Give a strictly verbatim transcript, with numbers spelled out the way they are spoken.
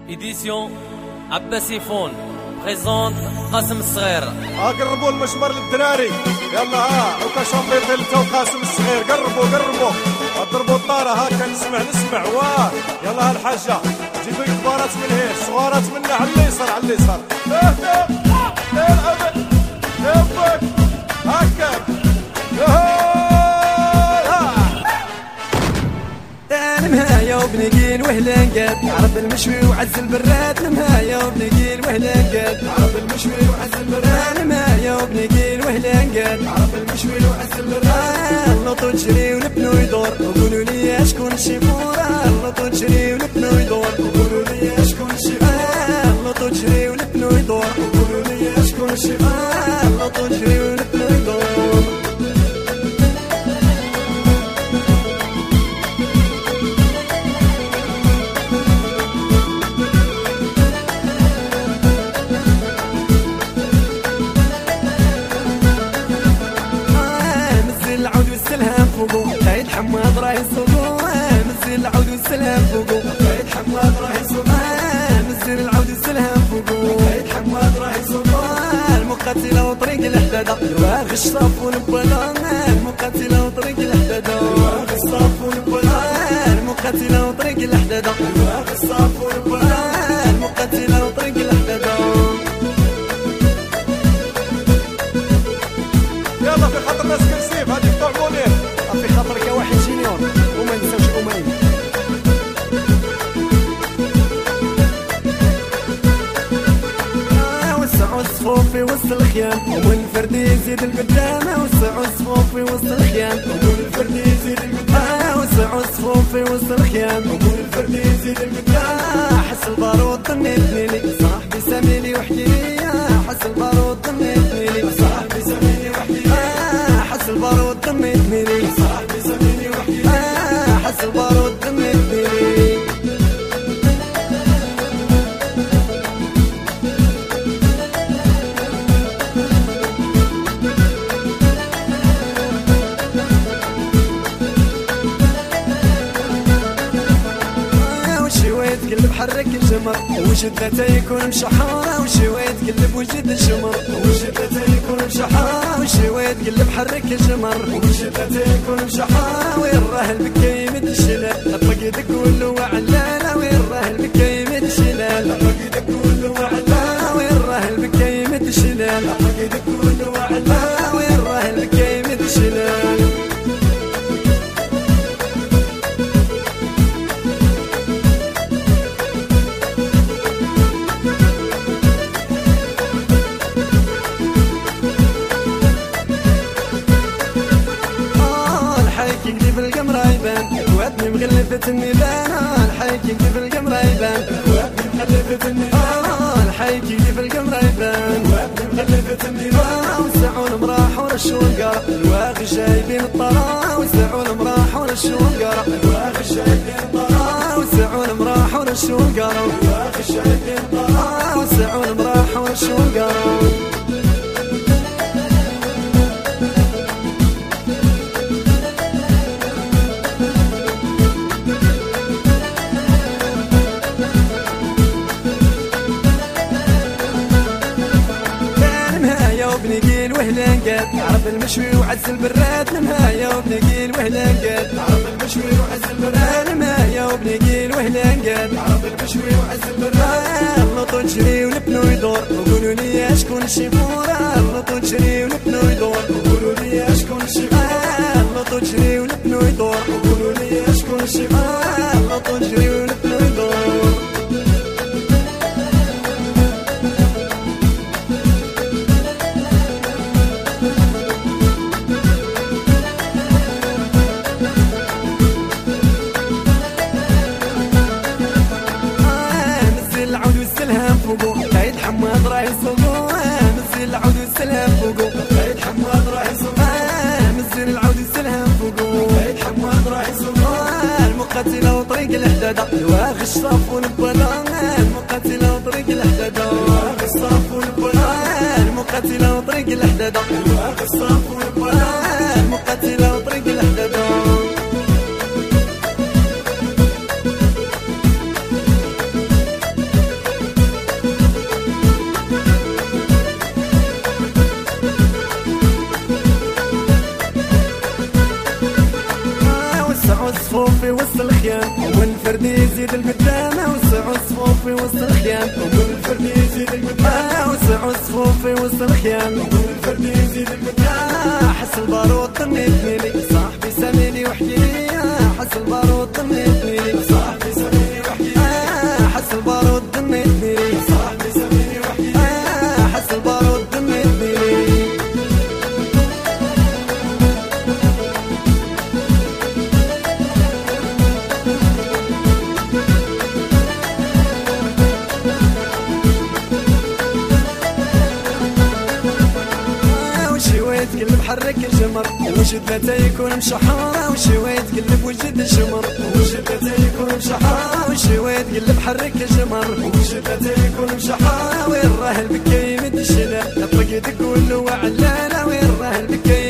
إديسيون عباسي فون بريزونت قاسم الصغير. ها قربوا المشمر للدراري، يلا ها هاكا شامبيطي انت وقاسم الصغير، قربوا قربوا اضربوا الطاره هاكا نسمع نسمع. واه يلا ها الحاجه جيبوا الكبارات من هنا الصغارات منا على اليسار على اليسار. اهدى العب يبك هاكا المهاية وبنقيل وهلنقات عرب المشوي وعز البراد. المهاية وبنقيل وهلنقات عرب المشوي وعز البراد. المهاية وبنقيل وهلنقات عرب المشوي وعز البراد. اللطو تجري ولبنو يدور وقولوا لي شكون الشيفورة. اللطو تجري ولبنو يدور وقولوا لي شكون الشيفورة. اللطو تجري ولبنو يدور وقولوا لي شكون الشيفورة. اللطو تجري ولبنو يدور. قايد حماد راهي الصقوع مزير العود والسلام فوقو. قايد حماد راهي الصقوع مزير العود والسلام فوقو. قايد حماد راهي الصقوع المقاتلة وطريق الحدادة الواغ الشطاف والبلا. المقاتلة وطريق الحدادة الواغ الشطاف والبلا. المقاتلة وطريق الحدادة الواغ الشطاف والبلا. المقاتلة وطريق الحدادة. يلا في خاطر ناس كنسيف هذيك بتوع مونير، في خاطرك يا واحد جينيور وما نساوش أمين. وسعوا الصفوف في وسط الخيام والفرد يزيد القدام. وسعوا الصفوف في وسط الخيام والفرد يزيد القدام. وسعوا الصفوف في وسط الخيام والفرد يزيد القدام. حس البارود ضنيتني لي صاحبي ساميلي وحكي لي. حس البارود ضنيتني لي صاحبي ساميلي وحكي لي. حس البارود ضنيتني لي صاحبي ساميلي وحكي لي. حس البارود ضنيتني لي. قلب حرك الجمر وجد ذاته يكون مشحارة. وشوية قلب وجد الجمر وجد ذاته يكون مشحارة. وشوية قلب حرك الجمر وجد ذاته يكون مشحارة. وين راه البكا يمد الشلال اطلق يدك ولو علالة. وين راه البكا يمد الشلال اطلق يدك ولو علالة. وين راه البكا يمد الشلال اطلق يدك ولو علالة. وين راه البكا يمد الشلال. يكذب القمر يبان اخواتني مغلفة النيلان. الحي يكذب القمر يبان اخواتني مغلفة النيلان. الحي يكذب القمر يبان اخواتني مغلفة النيلان. وسعوا المراح ورشوا القرا الواغي جايبين الطرا. وسعوا المراح ورشوا القرا الواغي جايبين الطرا. وسعوا المراح ورشوا القرا الواغي جايبين الطرا. وسعوا المراح ورشوا القرا. وبنقيل وهلنقات عرب المشوي وعز البراد. المهاية وبنقيل وهلنقات عرب المشوي وعز البراد. المهاية وبنقيل وهلنقات عرب المشوي وعز البراد. اللطو تجري ولبنو يدور وقولوا لي شكون الشيفورة. اللطو تجري ولبنو يدور وقولوا لي شكون الشيفورة. اللطو تجري ولبنو يدور وقولوا لي شكون الشيفورة. اللطو تجري ولبنو يدور. قايد حماد راهي الصقوع مزير العود والسلام فوقو. قايد حماد راهي الصقوع مزير العود والسلام فوقو. قايد حماد راهي الصقوع المقاتلة وطريق الحدادة الواغ الشطاف والبلا. المقاتلة وطريق الحدادة الواغ الشطاف والبلا. المقاتلة وطريق الحدادة الواغ الشطاف والبلا. المقاتلة وطريق الحدادة. والفرد يزيد القدام وسع الصفوف في وسط الخيام والفرد يزيد القدام وسع الصفوف في وسط الخيام والفرد يزيد القدام حس البارود طنيتني لي صاحبي ساميني وحكيلي حس البارود طنيتني لي صاحبي ساميني وحكيلي حس البارود طنيتني لي صاحبي ساميني وحكيلي حس البارود طنيتني لي تقلب حرك الجمر وشدته يكون مشحارة وشوية تقلب وجد الجمر وشدته يكون مشحارة وشوية تقلب حرك الجمر وشدته يكون مشحارة وين راه البكي مد الشلا الطق تقول له وعلانا وين راه البكي